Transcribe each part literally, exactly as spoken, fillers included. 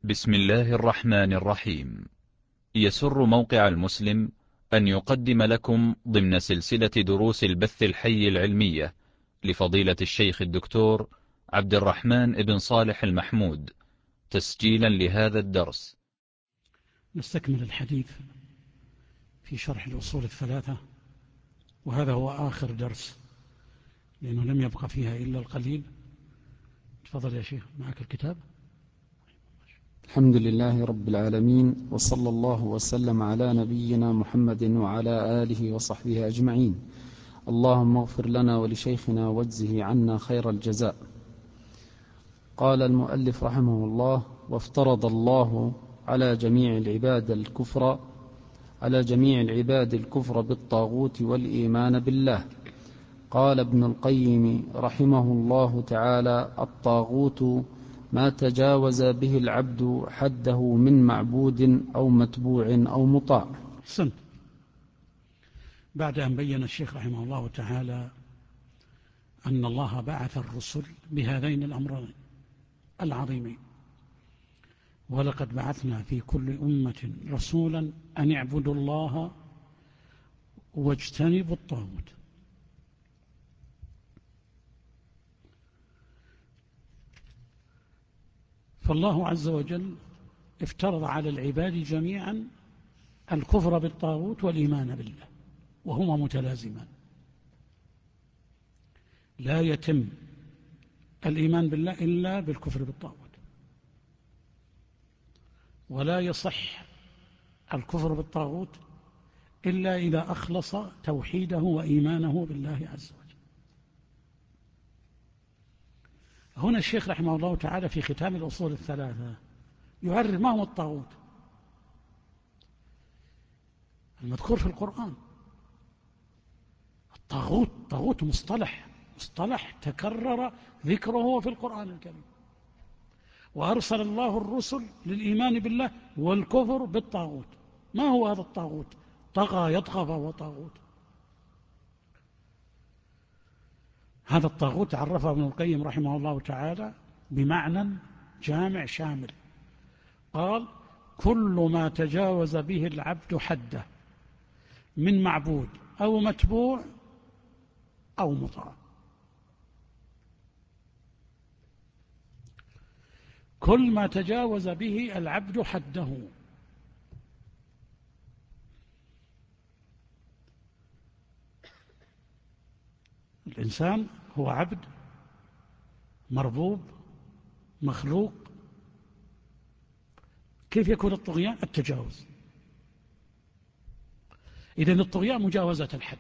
بسم الله الرحمن الرحيم. يسر موقع المسلم أن يقدم لكم ضمن سلسلة دروس البث الحي العلمية لفضيلة الشيخ الدكتور عبد الرحمن بن صالح المحمود تسجيلا لهذا الدرس. نستكمل الحديث في شرح الأصول الثلاثة، وهذا هو آخر درس لأنه لم يبقى فيها إلا القليل. تفضل يا شيخ، معك الكتاب. الحمد لله رب العالمين، وصلى الله وسلم على نبينا محمد وعلى آله وصحبه أجمعين. اللهم اغفر لنا ولشيخنا واجزه عنا خير الجزاء. قال المؤلف رحمه الله: وافترض الله على جميع العباد الكفر على جميع العباد الكفر بالطاغوت والإيمان بالله. قال ابن القيم رحمه الله تعالى: الطاغوت ما تجاوز به العبد حده من معبود أو متبوع أو مطاع. حسنت. بعد أن بين الشيخ رحمه الله تعالى أن الله بعث الرسل بهذين الأمرين العظيمين: ولقد بعثنا في كل أمة رسولا أن اعبدوا الله واجتنبوا الطاغوت. فالله عز وجل افترض على العباد جميعا الكفر بالطاغوت والإيمان بالله، وهما متلازمان. لا يتم الإيمان بالله إلا بالكفر بالطاغوت، ولا يصح الكفر بالطاغوت إلا إذا أخلص توحيده وإيمانه بالله عز وجل. هنا الشيخ رحمه الله تعالى في ختام الأصول الثلاثة يعرف ما هو الطاغوت المذكور في القرآن. الطاغوت طاغوت مصطلح مصطلح تكرر ذكره في القرآن الكريم، وأرسل الله الرسل للإيمان بالله والكفر بالطاغوت. ما هو هذا الطاغوت؟ طغى يطغى فهو طاغوت. هذا الطاغوت عرفه ابن القيم رحمه الله تعالى بمعنى جامع شامل. قال: كل ما تجاوز به العبد حده من معبود أو متبوع أو مطاع. كل ما تجاوز به العبد حده. الإنسان هو عبد مربوب مخلوق. كيف يكون الطغيان؟ التجاوز. إذن الطغيان مجاوزة الحد.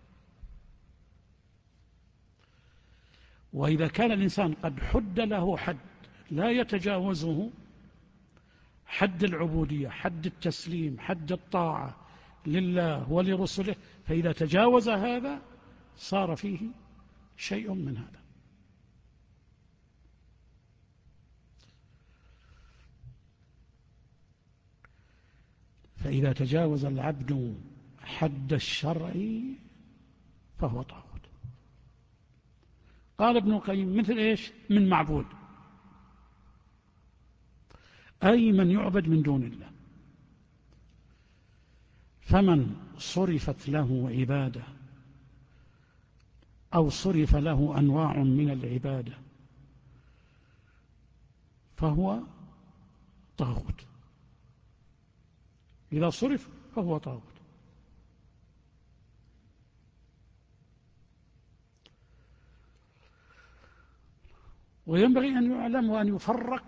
وإذا كان الإنسان قد حد له حد لا يتجاوزه، حد العبودية، حد التسليم، حد الطاعة لله ولرسله، فإذا تجاوز هذا صار فيه شيء من هذا. فإذا تجاوز العبد حد الشرع فهو طاغوت. قال ابن القيم: مثل إيش؟ من معبود، أي من يعبد من دون الله. فمن صرفت له عبادة أو صرف له أنواع من العبادة فهو طاغوت. إذا صرف فهو طاغوت. وينبغي أن يعلم وأن يفرق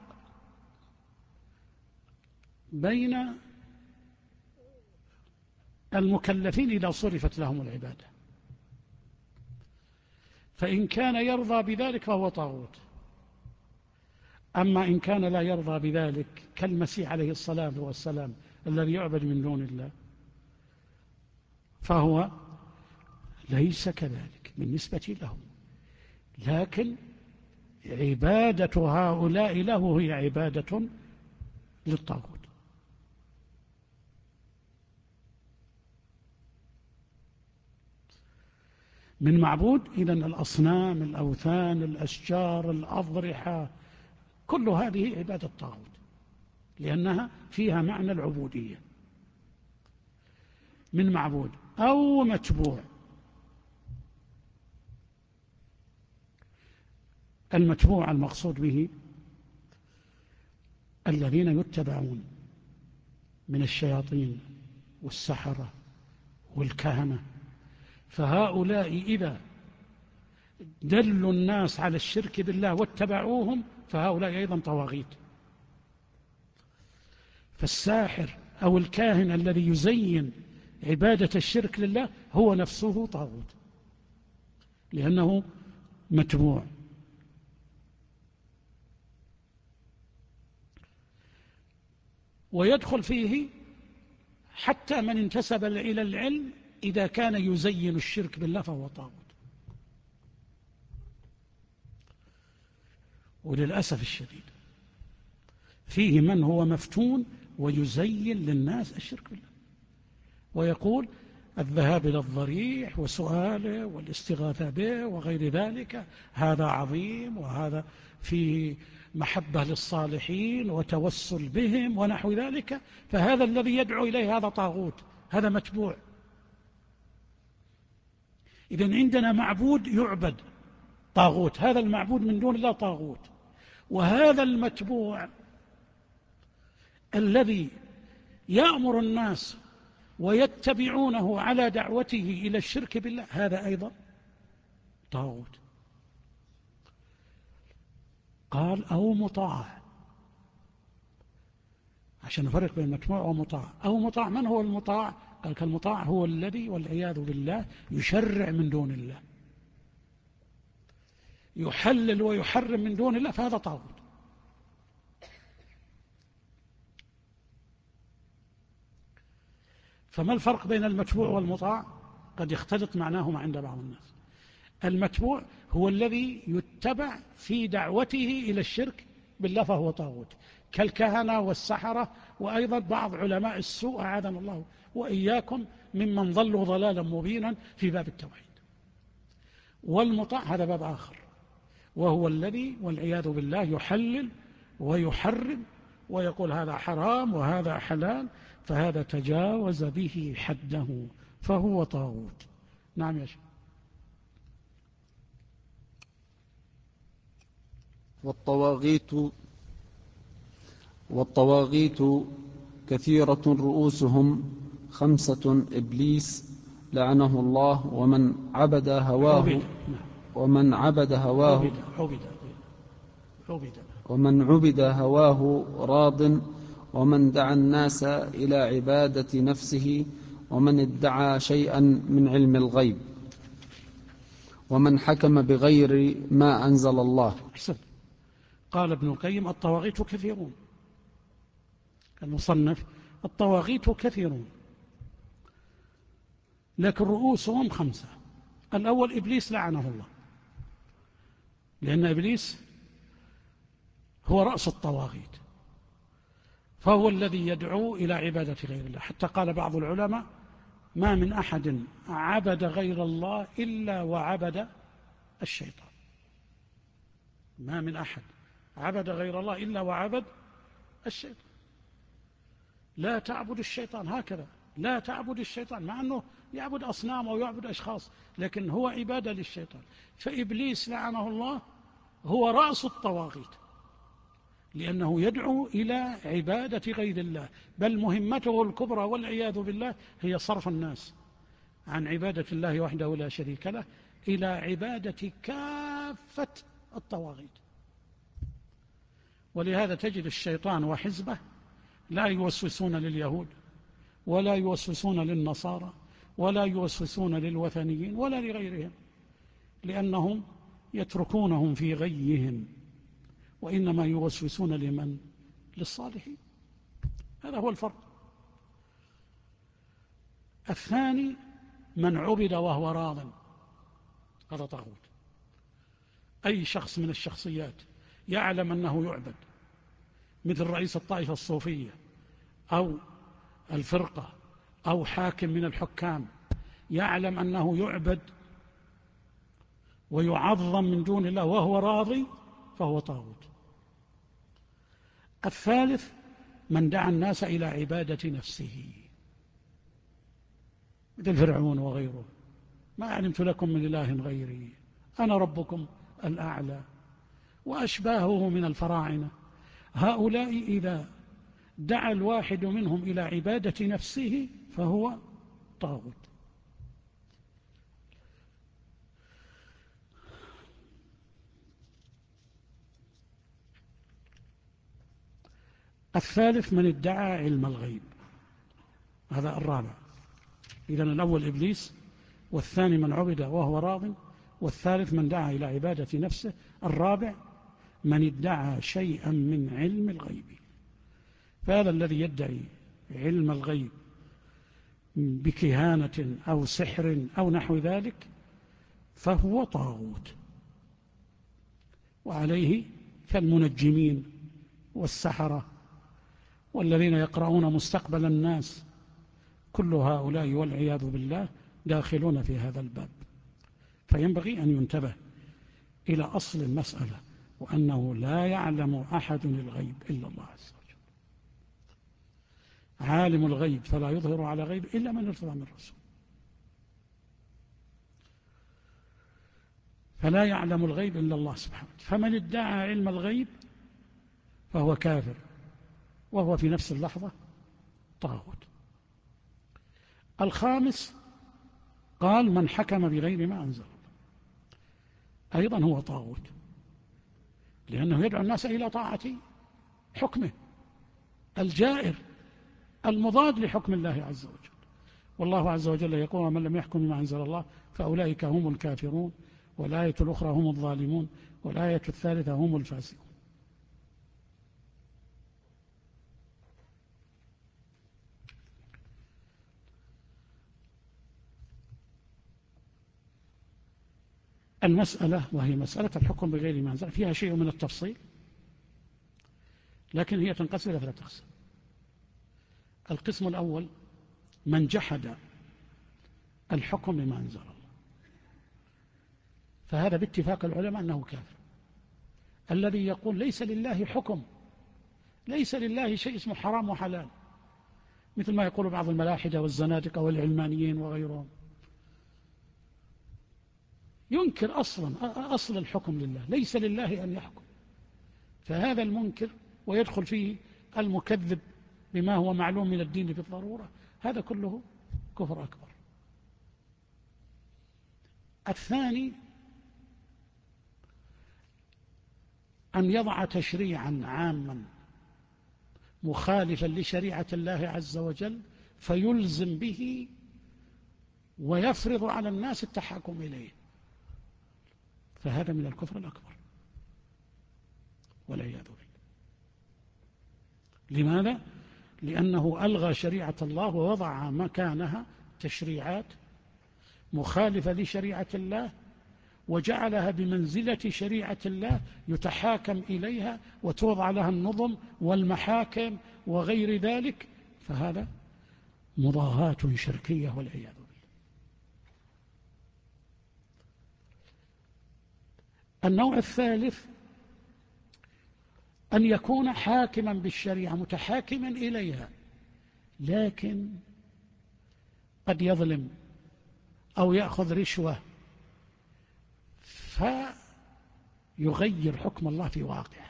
بين المكلفين إذا صرفت لهم العبادة. فإن كان يرضى بذلك فهو طاغوت. أما إن كان لا يرضى بذلك كالمسيح عليه الصلاة والسلام الذي يعبد من دون الله فهو ليس كذلك بالنسبة له، لكن عبادة هؤلاء له هي عبادة للطاغوت. من معبود إذن الأصنام، الأوثان، الأشجار، الأضرحة، كل هذه عبادة طاغوت. لأنها فيها معنى العبودية من معبود أو متبوع. المتبوع المقصود به الذين يتبعون من الشياطين والسحرة والكهنة، فهؤلاء إذا دلوا الناس على الشرك بالله واتبعوهم فهؤلاء أيضا طواغيت. فالساحر أو الكاهن الذي يزين عبادة الشرك لله هو نفسه طاغوت لأنه متبوع. ويدخل فيه حتى من انتسب إلى العلم إذا كان يزين الشرك بالله فهو طاغوت. وللأسف الشديد فيه من هو مفتون ويزين للناس الشرك بالله ويقول الذهاب إلى الضريح وسؤاله والاستغاثة به وغير ذلك هذا عظيم، وهذا في محبة للصالحين وتوسل بهم ونحو ذلك، فهذا الذي يدعو إليه هذا طاغوت، هذا متبوع. إذن عندنا معبود يعبد طاغوت، هذا المعبود من دون الله طاغوت، وهذا المتبوع الذي يأمر الناس ويتبعونه على دعوته إلى الشرك بالله هذا أيضا طاغوت. قال أو مطاع، عشان نفرق بين متبوع ومطاع. أو مطاع، من هو المطاع؟ قال كالمطاع هو الذي والعياذ بالله يشرع من دون الله، يحلل ويحرم من دون الله، فهذا طاغوت. فما الفرق بين المتبوع والمطاع؟ قد يختلط معناهما عند بعض الناس. المتبوع هو الذي يتبع في دعوته إلى الشرك بالله فهو طاغوت، كالكهنة والسحرة وأيضا بعض علماء السوء أعاذنا الله وإياكم ممن ضلوا ضلالا مبينا في باب التوحيد. والمطاع هذا باب آخر، وهو الذي والعياذ بالله يحلل ويحرم ويقول هذا حرام وهذا حلال، فهذا تجاوز به حده فهو طاغوت. نعم يا شيخ. والطواغيت والطواغيت كثيرة رؤوسهم خمسة إبليس لعنه الله ومن عبد هواه ومن عبد هواه ومن عبد هواه راض، ومن دعا الناس إلى عبادة نفسه، ومن ادعى شيئا من علم الغيب، ومن حكم بغير ما أنزل الله. حسن. قال ابن القيم الطواغيت كثيرون، المصنف الطواغيت كثيرون لكن رؤوسهم خمسة. الأول إبليس لعنه الله، لأن إبليس هو رأس الطواغيت، فهو الذي يدعو إلى عبادة غير الله. حتى قال بعض العلماء ما من أحد عبد غير الله إلا وعبد الشيطان. ما من أحد عبد غير الله إلا وعبد الشيطان. لا تعبد الشيطان، هكذا لا تعبد الشيطان، مع أنه يعبد أصنام أو يعبد أشخاص، لكن هو عبادة للشيطان. فإبليس لعنه الله هو رأس الطواغيت، لأنه يدعو إلى عبادة غير الله، بل مهمته الكبرى والعياذ بالله هي صرف الناس عن عبادة الله وحده لا شريك له إلى عبادة كافة الطواغيت. ولهذا تجد الشيطان وحزبه لا يوسوسون لليهود ولا يوسوسون للنصارى ولا يوسوسون للوثنيين ولا لغيرهم، لأنهم يتركونهم في غيهم، وإنما يوسوسون لمن؟ للصالحين. هذا هو الفرق. الثاني من عبد وهو راض، هذا طاغوت. أي شخص من الشخصيات يعلم أنه يعبد، مثل رئيس الطائفة الصوفية أو الفرقة أو حاكم من الحكام، يعلم أنه يعبد ويعظم من دون الله وهو راضي، فهو طاغوت. الثالث من دعا الناس إلى عبادة نفسه مثل فرعون وغيره، ما علمت لكم من إله غيري أنا ربكم الأعلى، وأشباهه من الفراعنة. هؤلاء إذا دعا الواحد منهم إلى عبادة نفسه فهو طاغوت. الثالث من ادعى علم الغيب، هذا الرابع. إذن الأول إبليس، والثاني من عبد وهو راض، والثالث من دعا إلى عبادة نفسه، الرابع من ادعى شيئا من علم الغيب. فهذا الذي يدعي علم الغيب بكهانة أو سحر أو نحو ذلك فهو طاغوت، وعليه كالمنجمين والسحرة والذين يقرؤون مستقبل الناس، كل هؤلاء والعياذ بالله داخلون في هذا الباب. فينبغي أن ينتبه إلى أصل المسألة، وأنه لا يعلم أحد الغيب إلا الله عز وجل. عالم الغيب فلا يظهر على غيب إلا من ارتضى من الرسول. فلا يعلم الغيب إلا الله سبحانه. فمن ادعى علم الغيب فهو كافر، وهو في نفس اللحظة طاغوت. الخامس قال من حكم بغير ما أنزل الله، أيضا هو طاغوت، لأنه يدعو الناس إلى طاعة حكمه الجائر المضاد لحكم الله عز وجل. والله عز وجل يقول من لم يحكم بما أنزل الله فأولئك هم الكافرون، والآية الأخرى هم الظالمون، والآية الثالثة هم الفاسقون. المسألة وهي مسألة الحكم بغير ما أنزل فيها شيء من التفصيل، لكن هي تنقسم إلى ثلاثة أقسام. القسم الأول من جحد الحكم بما أنزل الله، فهذا باتفاق العلماء أنه كافر. الذي يقول ليس لله حكم، ليس لله شيء اسمه حرام وحلال، مثل ما يقول بعض الملاحدة والزنادقة والعلمانيين وغيرهم، ينكر أصلا أصل الحكم لله، ليس لله أن يحكم. فهذا المنكر ويدخل فيه المكذب بما هو معلوم من الدين بالضرورة، هذا كله كفر أكبر. الثاني أن يضع تشريعا عاما مخالفا لشريعة الله عز وجل فيلزم به ويفرض على الناس التحاكم إليه، فهذا من الكفر الأكبر والعياذ بالله. لماذا؟ لأنه ألغى شريعة الله ووضع مكانها تشريعات مخالفة لشريعة الله، وجعلها بمنزلة شريعة الله يتحاكم إليها وتوضع لها النظم والمحاكم وغير ذلك، فهذا مضاهاة شركية والعياذ بالله. النوع الثالث أن يكون حاكما بالشريعة متحاكما إليها، لكن قد يظلم أو يأخذ رشوة فيغير حكم الله في واقعه.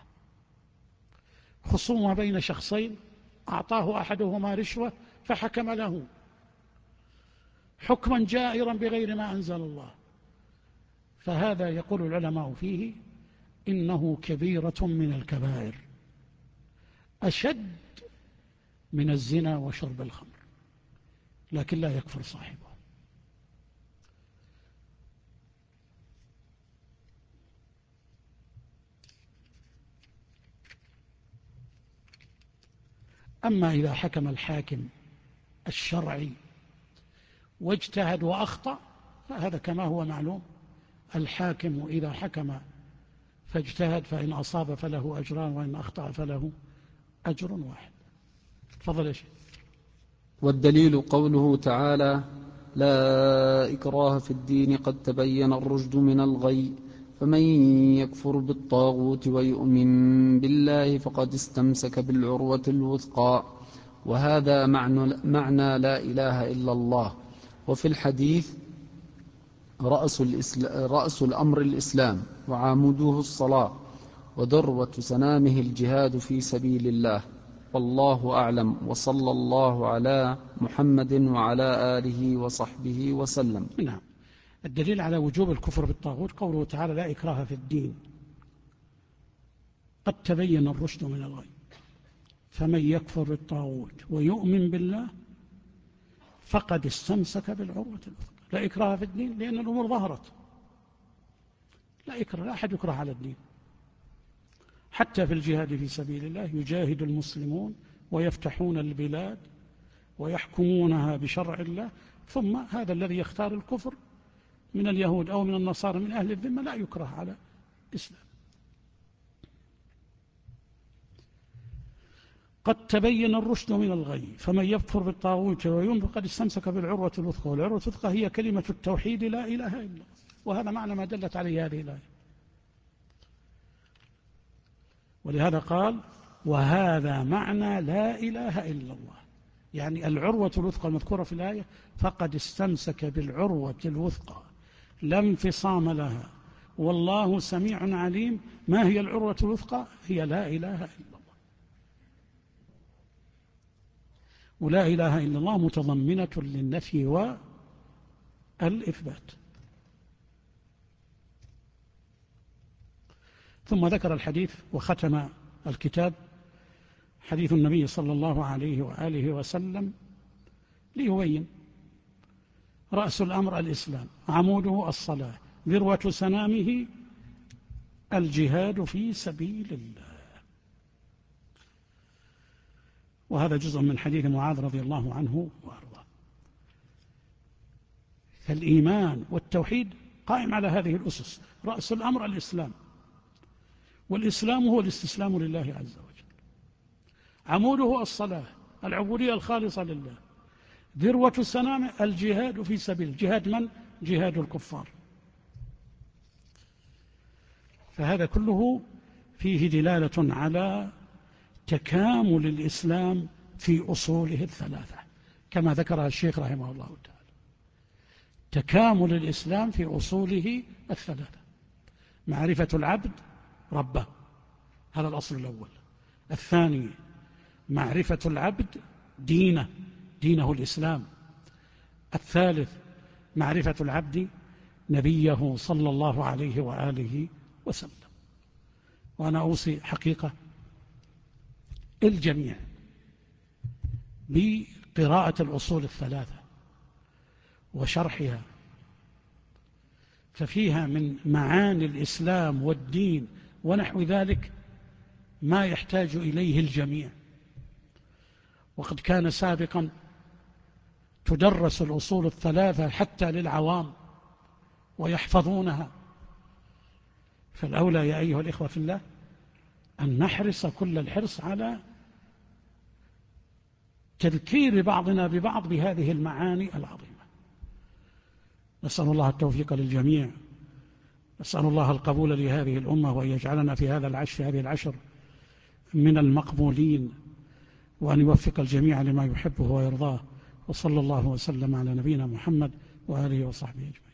خصومة بين شخصين أعطاه أحدهما رشوة فحكم له حكما جائرا بغير ما أنزل الله، فهذا يقول العلماء فيه إنه كبيرة من الكبائر، أشد من الزنا وشرب الخمر، لكن لا يكفر صاحبه. أما إذا حكم الحاكم الشرعي واجتهد وأخطأ فهذا كما هو معلوم، الحاكم إذا حكم فاجتهد فإن أصاب فله أجران وإن أخطأ فله أجر واحد. تفضل يا شيخ. والدليل قوله تعالى لا إكراه في الدين قد تبين الرشد من الغي، فمن يكفر بالطاغوت ويؤمن بالله فقد استمسك بالعروة الوثقى. وهذا معنى, معنى لا إله إلا الله. وفي الحديث رأس, رأس الأمر الإسلام وعامده الصلاة وذروة سنامه الجهاد في سبيل الله. والله أعلم، وصلى الله على محمد وعلى آله وصحبه وسلم. نعم. الدليل على وجوب الكفر بالطاغوت قوله تعالى لا إكراه في الدين، قد تبين الرشد من الغي، فمن يكفر بالطاغوت ويؤمن بالله فقد استمسك بالعروة الوثقى. لا إكراه في الدين لأن الأمور ظهرت، لا إكراه، لا أحد يكره على الدين. حتى في الجهاد في سبيل الله يجاهد المسلمون ويفتحون البلاد ويحكمونها بشرع الله، ثم هذا الذي يختار الكفر من اليهود أو من النصارى من أهل الذمة لا يكره على الإسلام. قد تبين الرشد من الغي، فمن يكفر بالطاغوت ويؤمن فقد استمسك بالعروة الوثقى. والعروة الوثقى هي كلمة التوحيد لا إله إلا الله، وهذا معنى ما دلت عليه هذه الآية. ولهذا قال وهذا معنى لا إله إلا الله، يعني العروة الوثقى المذكورة في الآية فقد استمسك بالعروة الوثقى لا انفصام لها، والله سميع عليم. ما هي العروة الوثقى؟ هي لا إله إلا الله. ولا إله إلا الله متضمنة للنفي والإثبات. ثم ذكر الحديث وختم الكتاب حديث النبي صلى الله عليه وآله وسلم ليبين رأس الأمر الإسلام، عموده الصلاة، ذروة سنامه الجهاد في سبيل الله. وهذا جزء من حديث معاذ رضي الله عنه وأرضاه. فالإيمان والتوحيد قائم على هذه الأسس. رأس الأمر الإسلام، والإسلام هو الاستسلام لله عز وجل. عموده الصلاة، العبودية الخالصة لله. ذروة سنامه الجهاد في سبيل. جهاد من؟ جهاد الكفار. فهذا كله فيه دلالة على تكامل الإسلام في أصوله الثلاثة كما ذكرها الشيخ رحمه الله تعالى. تكامل الإسلام في أصوله الثلاثة: معرفة العبد ربه، هذا الأصل الأول. الثاني معرفة العبد دينه، دينه الإسلام. الثالث معرفة العبد نبيه صلى الله عليه وآله وسلم. وأنا أوصي حقيقة الجميع بقراءة الأصول الثلاثة وشرحها، ففيها من معاني الإسلام والدين ونحو ذلك ما يحتاج إليه الجميع. وقد كان سابقا تدرس الأصول الثلاثة حتى للعوام ويحفظونها. فالأولى يا أيها الإخوة في الله أن نحرص كل الحرص على تذكير بعضنا ببعض بهذه المعاني العظيمة. نسأل الله التوفيق للجميع، نسأل الله القبول لهذه الأمة، وأن يجعلنا في هذا العشر في هذه العشر من المقبولين، وأن يوفق الجميع لما يحبه ويرضاه. وصلى الله وسلم على نبينا محمد وآله وصحبه أجمعين.